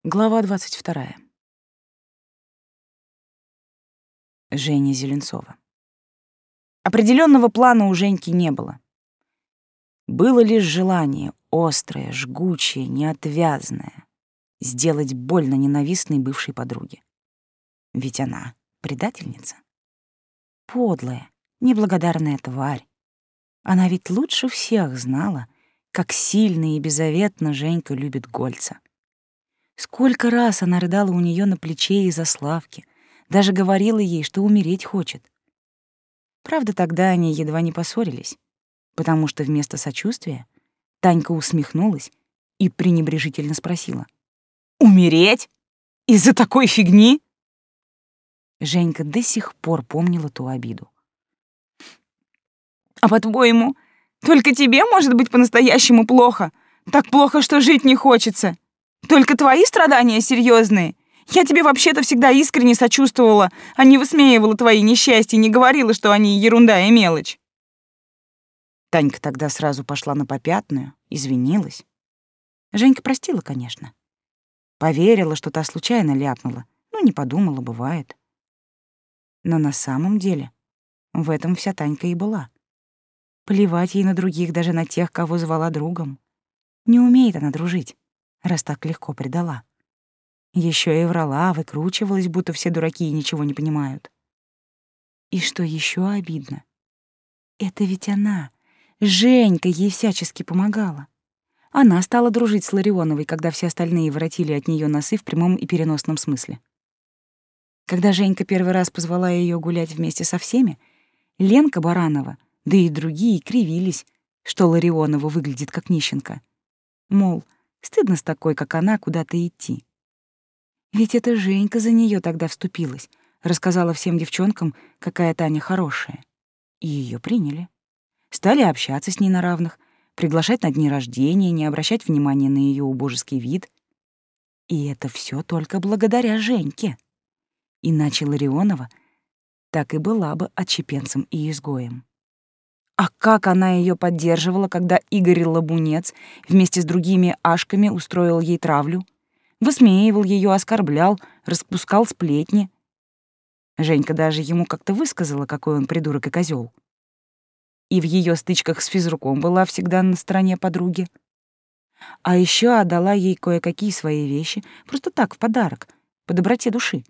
Глава 22. Женя Зеленцова. Определенного плана у Женьки не было. Было лишь желание, острое, жгучее, неотвязное, сделать больно ненавистной бывшей подруге. Ведь она предательница. Подлая, неблагодарная тварь. Она ведь лучше всех знала, как сильно и беззаветно Женька любит Гольца. Сколько раз она рыдала у нее на плече из-за Славки, даже говорила ей, что умереть хочет. Правда, тогда они едва не поссорились, потому что вместо сочувствия Танька усмехнулась и пренебрежительно спросила: «Умереть? Из-за такой фигни?» Женька до сих пор помнила ту обиду. «А по-твоему, только тебе может быть по-настоящему плохо? Так плохо, что жить не хочется? Только твои страдания серьезные? Я тебе вообще-то всегда искренне сочувствовала, а не высмеивала твои несчастья и не говорила, что они ерунда и мелочь». Танька тогда сразу пошла на попятную, извинилась. Женька простила, конечно. Поверила, что та случайно ляпнула. Ну, не подумала, бывает. Но на самом деле в этом вся Танька и была. Плевать ей на других, даже на тех, кого звала другом. Не умеет она дружить, раз так легко предала. Еще и врала, выкручивалась, будто все дураки и ничего не понимают. И что еще обидно, это ведь она, Женька, ей всячески помогала. Она стала дружить с Ларионовой, когда все остальные воротили от нее носы в прямом и переносном смысле. Когда Женька первый раз позвала ее гулять вместе со всеми, Ленка Баранова, да и другие кривились, что Ларионова выглядит как нищенка. Мол, стыдно с такой, как она, куда-то идти. Ведь это Женька за нее тогда вступилась, рассказала всем девчонкам, какая Таня хорошая. И ее приняли. Стали общаться с ней на равных, приглашать на дни рождения, не обращать внимания на ее убожеский вид. И это все только благодаря Женьке. Иначе Ларионова так и была бы отщепенцем и изгоем. А как она ее поддерживала, когда Игорь Лабунец вместе с другими ашками устроил ей травлю, высмеивал ее, оскорблял, распускал сплетни. Женька даже ему как-то высказала, какой он придурок и козел. И в ее стычках с физруком была всегда на стороне подруги. А еще отдала ей кое-какие свои вещи, просто так, в подарок, по доброте души.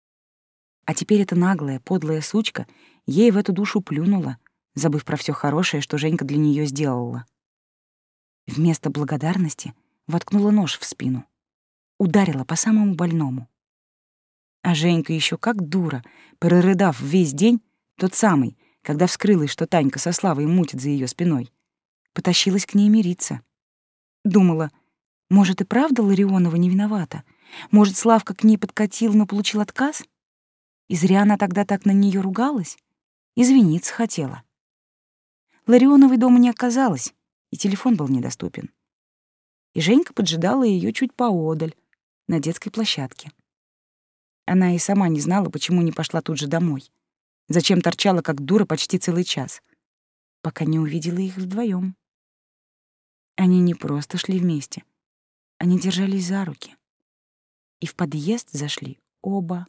А теперь эта наглая, подлая сучка ей в эту душу плюнула, забыв про все хорошее, что Женька для нее сделала. Вместо благодарности воткнула нож в спину, ударила по самому больному. А Женька еще как дура, прорыдав весь день, тот самый, когда вскрылось, что Танька со Славой мутит за ее спиной, потащилась к ней мириться. Думала, может, и правда Ларионова не виновата? Может, Славка к ней подкатил, но получил отказ? И зря она тогда так на нее ругалась? Извиниться хотела. Ларионовой дома не оказалось, и телефон был недоступен. И Женька поджидала ее чуть поодаль, на детской площадке. Она и сама не знала, почему не пошла тут же домой. Зачем торчала, как дура, почти целый час, пока не увидела их вдвоем. Они не просто шли вместе, они держались за руки. И в подъезд зашли оба.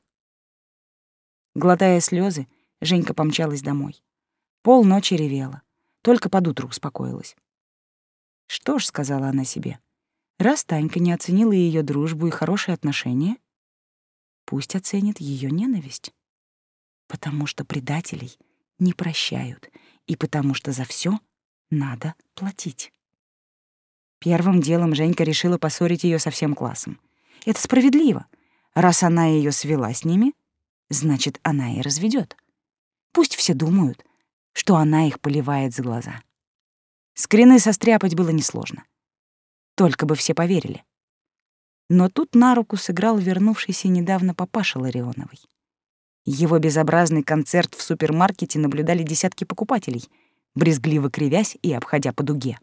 Глотая слезы, Женька помчалась домой. Полночи ревела, только под утро успокоилась. «Что ж», — сказала она себе, — «раз Танька не оценила ее дружбу и хорошие отношения, пусть оценит ее ненависть. Потому что предателей не прощают, и потому что за все надо платить». Первым делом Женька решила поссорить ее со всем классом. Это справедливо. Раз она ее свела с ними, значит, она и разведет. Пусть все думают, что она их поливает за глаза. Скрины состряпать было несложно. Только бы все поверили. Но тут на руку сыграл вернувшийся недавно папаша Ларионовой. Его безобразный концерт в супермаркете наблюдали десятки покупателей, брезгливо кривясь и обходя по дуге.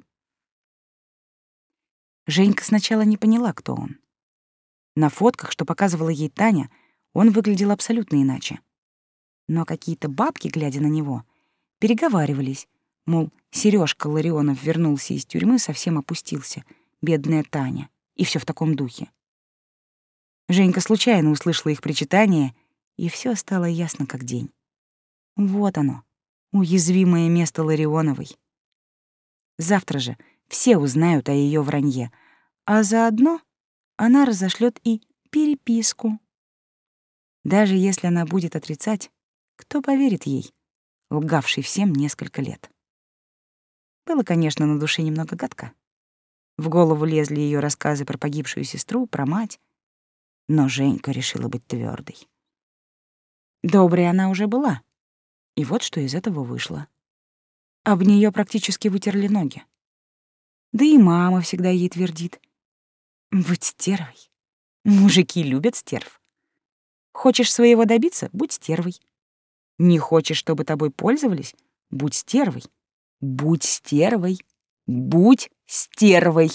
Женька сначала не поняла, кто он. На фотках, что показывала ей Таня, он выглядел абсолютно иначе. Но какие-то бабки, глядя на него, переговаривались, мол, Серёжка Ларионов вернулся из тюрьмы, совсем опустился, бедная Таня, и все в таком духе. Женька случайно услышала их причитание, и все стало ясно как день. Вот оно, уязвимое место Ларионовой. Завтра же все узнают о ее вранье, а заодно она разошлет и переписку. Даже если она будет отрицать, кто поверит ей, лгавшей всем несколько лет? Было, конечно, на душе немного гадко. В голову лезли ее рассказы про погибшую сестру, про мать, но Женька решила быть твердой. Доброй она уже была, и вот что из этого вышло. Об нее практически вытерли ноги. Да и мама всегда ей твердит: «Будь стервой. Мужики любят стерв. Хочешь своего добиться — будь стервой. Не хочешь, чтобы тобой пользовались — будь стервой. Будь стервой. Будь стервой».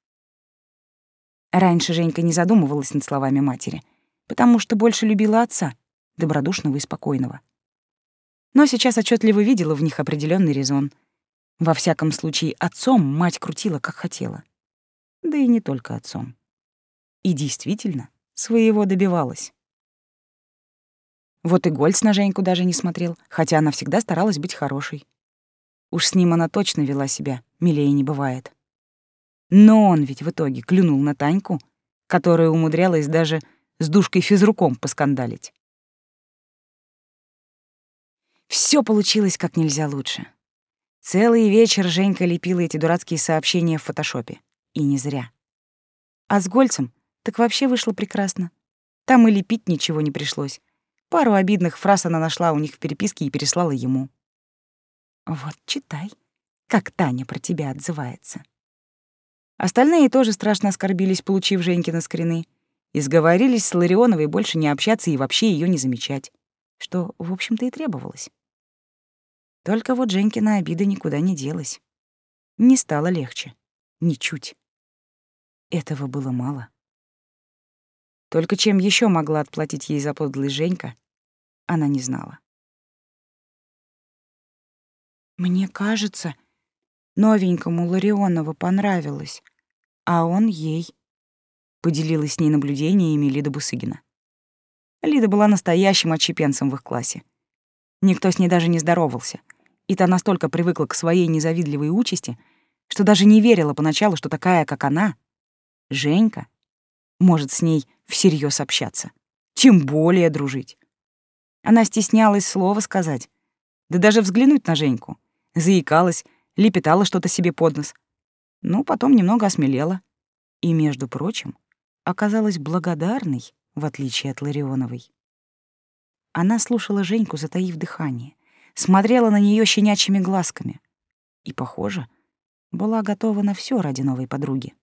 Раньше Женька не задумывалась над словами матери, потому что больше любила отца, добродушного и спокойного. Но сейчас отчетливо видела в них определенный резон. Во всяком случае, отцом мать крутила, как хотела. Да и не только отцом. И действительно, своего добивалась. Вот и Гольц на Женьку даже не смотрел, хотя она всегда старалась быть хорошей. Уж с ним она точно вела себя, милее не бывает. Но он ведь в итоге клюнул на Таньку, которая умудрялась даже с Душкой физруком поскандалить. Все получилось как нельзя лучше. Целый вечер Женька лепила эти дурацкие сообщения в фотошопе. И не зря. А с Гольцем так вообще вышло прекрасно. Там и лепить ничего не пришлось. Пару обидных фраз она нашла у них в переписке и переслала ему. Вот читай, как Таня про тебя отзывается. Остальные тоже страшно оскорбились, получив Женькины скрины, и сговорились с Ларионовой больше не общаться и вообще ее не замечать, что, в общем-то, и требовалось. Только вот Женькина обида никуда не делась. Не стало легче. Ничуть. Этого было мало. Только чем еще могла отплатить ей за подлость Женька, она не знала. «Мне кажется, новенькому Ларионова понравилось, а он ей», — поделилась с ней наблюдениями Лида Бусыгина. Лида была настоящим отщепенцем в их классе. Никто с ней даже не здоровался, и та настолько привыкла к своей незавидливой участи, что даже не верила поначалу, что такая, как она, Женька, может с ней всерьез общаться, тем более дружить. Она стеснялась слова сказать, да даже взглянуть на Женьку, заикалась, лепетала что-то себе под нос. Ну, потом немного осмелела. И, между прочим, оказалась благодарной, в отличие от Ларионовой. Она слушала Женьку, затаив дыхание, смотрела на нее щенячьими глазками и, похоже, была готова на все ради новой подруги.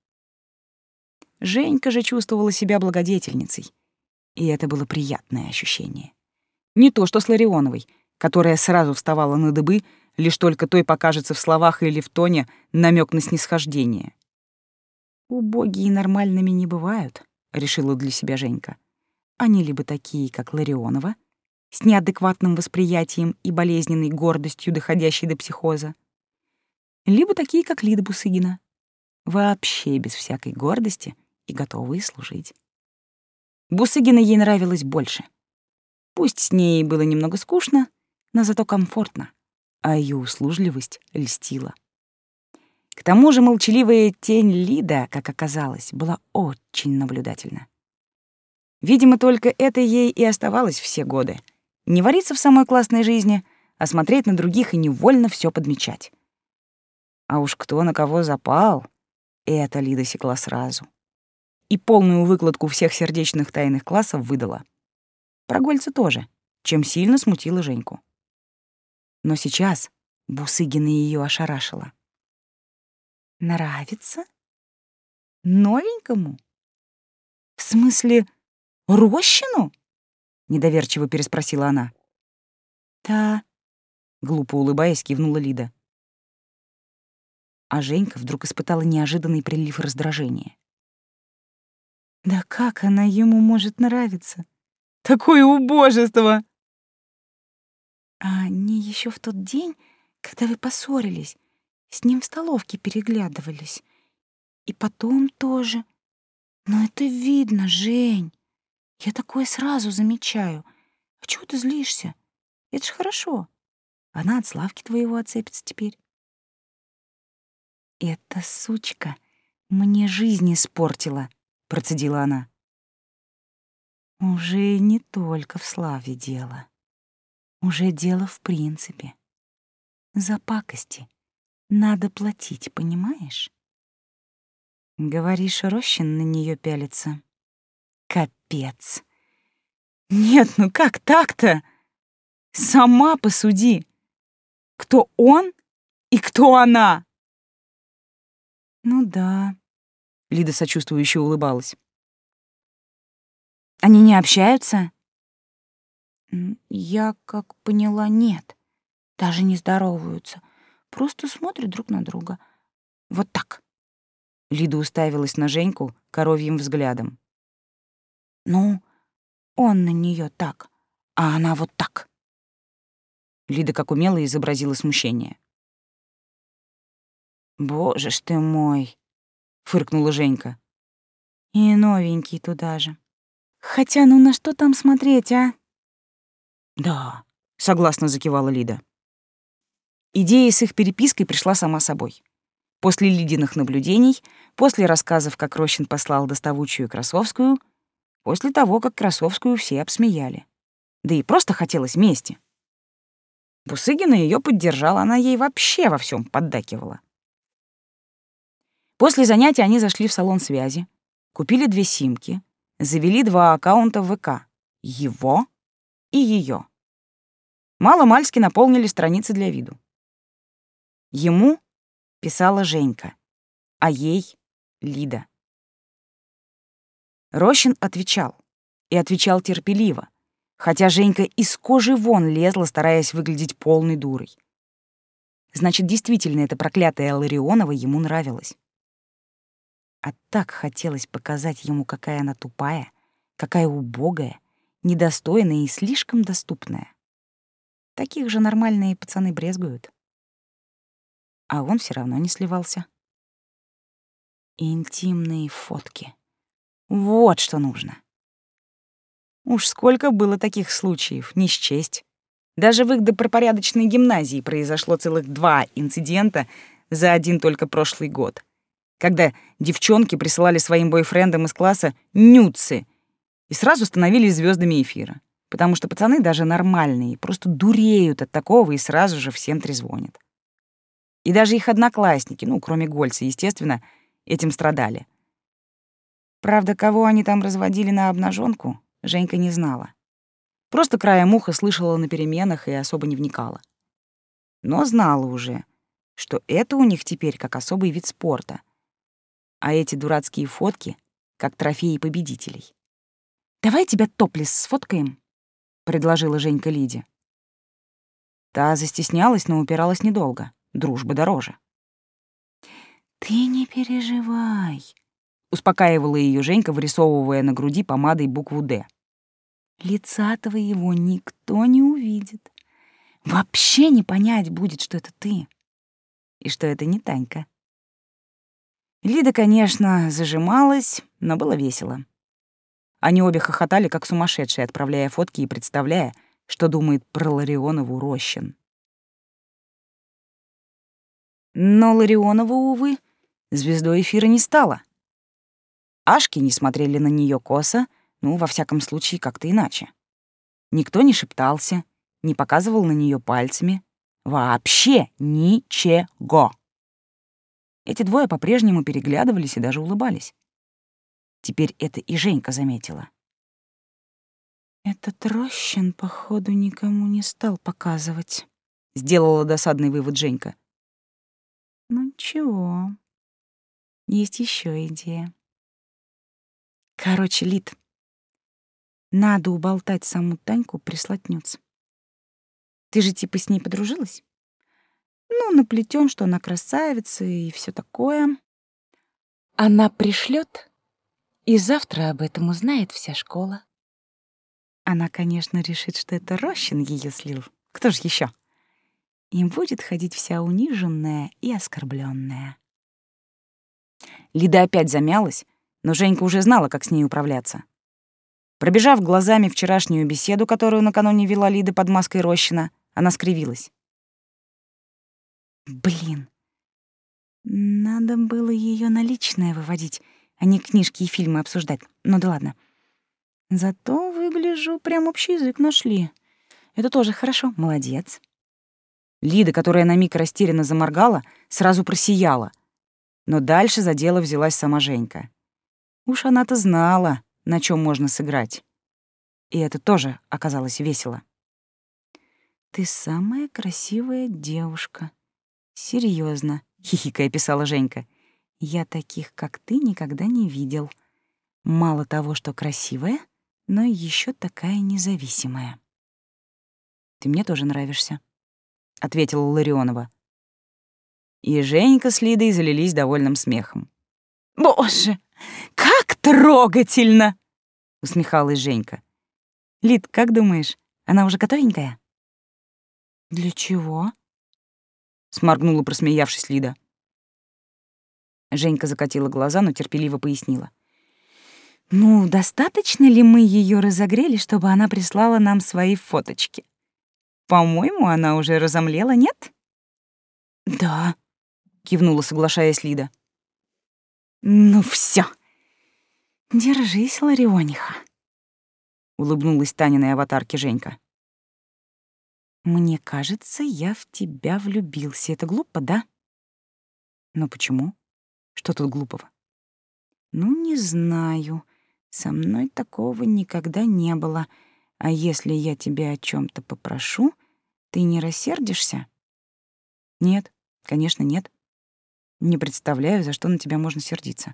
Женька же чувствовала себя благодетельницей, и это было приятное ощущение. Не то что с Ларионовой, которая сразу вставала на дыбы, лишь только той покажется в словах или в тоне намек на снисхождение. «Убогие нормальными не бывают», — решила для себя Женька. «Они либо такие, как Ларионова, с неадекватным восприятием и болезненной гордостью, доходящей до психоза, либо такие, как Лида Бусыгина, вообще без всякой гордости и готовые служить». Бусыгина ей нравилась больше. Пусть с ней было немного скучно, но зато комфортно, а ее услужливость льстила. К тому же молчаливая тень Лида, как оказалось, была очень наблюдательна. Видимо, только это ей и оставалось все годы. Не вариться в самой классной жизни, а смотреть на других и невольно все подмечать. А уж кто на кого запал, это Лида секла сразу. И полную выкладку всех сердечных тайных классов выдала. Про Гольца тоже, чем сильно смутила Женьку. Но сейчас Бусыгина ее ошарашила. «Нравится? Новенькому? В смысле, Рощину?» — недоверчиво переспросила она. «Да», — глупо улыбаясь, кивнула Лида. А Женька вдруг испытала неожиданный прилив раздражения. «Да как она ему может нравиться? Такое убожество!» «А они еще в тот день, когда вы поссорились, с ним в столовке переглядывались. И потом тоже. Но это видно, Жень. Я такое сразу замечаю. А чего ты злишься? Это ж хорошо. Она от Славки твоего отцепится теперь. Эта сучка мне жизнь испортила, процедила она. Уже не только в Славе дело. Уже дело в принципе. За пакости надо платить, понимаешь? Говоришь, Рощин на нее пялится. Капец. Нет, ну как так-то? Сама посуди. Кто он и кто она? Ну да. Лида сочувствующе улыбалась. Они не общаются? Я, как поняла, нет. Даже не здороваются. Просто смотрят друг на друга. Вот так. Лида уставилась на Женьку коровьим взглядом. Ну, он на нее так, а она вот так. Лида как умело изобразила смущение. «Боже ж ты мой!» — фыркнула Женька. «И новенький туда же. Хотя ну на что там смотреть, а?» «Да», — согласно закивала Лида. Идея с их перепиской пришла сама собой. После Лидиных наблюдений, после рассказов, как Рощин послал доставучую Красовскую, после того, как Красовскую все обсмеяли. Да и просто хотелось мести. Бусыгина ее поддержала, она ей вообще во всем поддакивала. После занятия они зашли в салон связи, купили 2 симки, завели 2 аккаунта в ВК — его и ее. Мало-мальски наполнили страницы для виду. Ему писала Женька, а ей — Лида. Рощин отвечал, и отвечал терпеливо, хотя Женька из кожи вон лезла, стараясь выглядеть полной дурой. Значит, действительно, эта проклятая Ларионова ему нравилась. А так хотелось показать ему, какая она тупая, какая убогая, недостойная и слишком доступная. Таких же нормальные пацаны брезгуют. А он все равно не сливался. Интимные фотки. Вот что нужно. Уж сколько было таких случаев, не счесть. Даже в их добропорядочной гимназии произошло целых 2 инцидента за один только прошлый год, когда девчонки присылали своим бойфрендам из класса нюдсы и сразу становились звездами эфира, потому что пацаны даже нормальные просто дуреют от такого и сразу же всем трезвонят. И даже их одноклассники, ну, кроме Гольца, естественно, этим страдали. Правда, кого они там разводили на обнаженку, Женька не знала. Просто краем уха слышала на переменах и особо не вникала. Но знала уже, что это у них теперь как особый вид спорта, а эти дурацкие фотки — как трофеи победителей. «Давай тебя топлес сфоткаем», — предложила Женька Лиде. Та застеснялась, но упиралась недолго. Дружба дороже. «Ты не переживай», — успокаивала ее Женька, вырисовывая на груди помадой букву «Д». «Лица твоего никто не увидит. Вообще не понять будет, что это ты и что это не Танька». Лида, конечно, зажималась, но было весело. Они обе хохотали, как сумасшедшие, отправляя фотки и представляя, что думает про Ларионову Рощин. Но Ларионова, увы, звездой эфира не стала. Ашки не смотрели на нее косо, ну, во всяком случае, как-то иначе. Никто не шептался, не показывал на нее пальцами. Вообще ничего. Эти двое по-прежнему переглядывались и даже улыбались. Теперь это и Женька заметила. «Этот Рощин, походу, никому не стал показывать», — сделала досадный вывод Женька. «Ну ничего, есть еще идея. Короче, Лид, надо уболтать саму Таньку прислать нюц. Ты же типа с ней подружилась? Ну, наплетём, что она красавица и все такое. Она пришлет, и завтра об этом узнает вся школа. Она, конечно, решит, что это Рощин ее слил. Кто ж еще? И будет ходить вся униженная и оскорбленная. Лида опять замялась, но Женька уже знала, как с ней управляться. Пробежав глазами вчерашнюю беседу, которую накануне вела Лида под маской Рощина, она скривилась. Блин, надо было ее на личное выводить, а не книжки и фильмы обсуждать. Ну да ладно. Зато, выгляжу, прям общий язык нашли. Это тоже хорошо, молодец. Лида, которая на миг растерянно заморгала, сразу просияла. Но дальше за дело взялась сама Женька. Уж она-то знала, на чем можно сыграть. И это тоже оказалось весело. «Ты самая красивая девушка. Серьезно, хихикая писала Женька. «Я таких, как ты, никогда не видел. Мало того, что красивая, но еще такая независимая». «Ты мне тоже нравишься», — ответила Ларионова. И Женька с Лидой залились довольным смехом. «Боже, как трогательно!» — усмехалась Женька. «Лид, как думаешь, она уже готовенькая?» «Для чего?» — сморгнула, просмеявшись, Лида. Женька закатила глаза, но терпеливо пояснила. «Ну, достаточно ли мы ее разогрели, чтобы она прислала нам свои фоточки? По-моему, она уже разомлела, нет?» «Да», — кивнула, соглашаясь Лида. «Ну всё, держись, Лариониха», — улыбнулась Таниной аватарке Женька. «Мне кажется, я в тебя влюбился. Это глупо, да?» «Но почему? Что тут глупого?» «Ну, не знаю. Со мной такого никогда не было. А если я тебя о чем то попрошу, ты не рассердишься?» «Нет, конечно, нет. Не представляю, за что на тебя можно сердиться».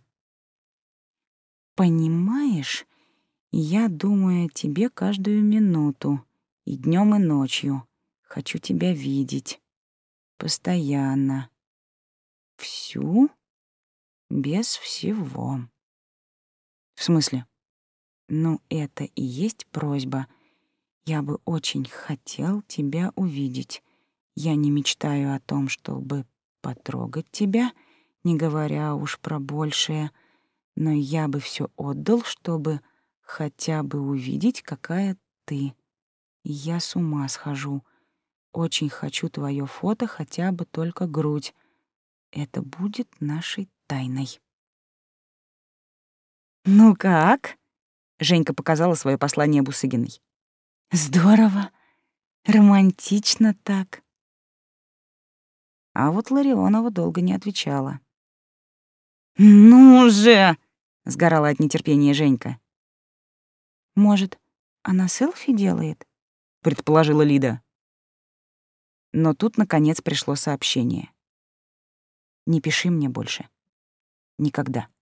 «Понимаешь, я думаю о тебе каждую минуту, и днем, и ночью. Хочу тебя видеть. Постоянно. Всю, без всего». «В смысле?» «Ну, это и есть просьба. Я бы очень хотел тебя увидеть. Я не мечтаю о том, чтобы потрогать тебя, не говоря уж про большее, но я бы все отдал, чтобы хотя бы увидеть, какая ты. Я с ума схожу. Очень хочу твое фото, хотя бы только грудь. Это будет нашей тайной». «Ну как?» — Женька показала свое послание Бусыгиной. «Здорово, романтично так». А вот Ларионова долго не отвечала. «Ну же!» — сгорала от нетерпения Женька. «Может, она селфи делает?» — предположила Лида. Но тут, наконец, пришло сообщение. «Не пиши мне больше. Никогда».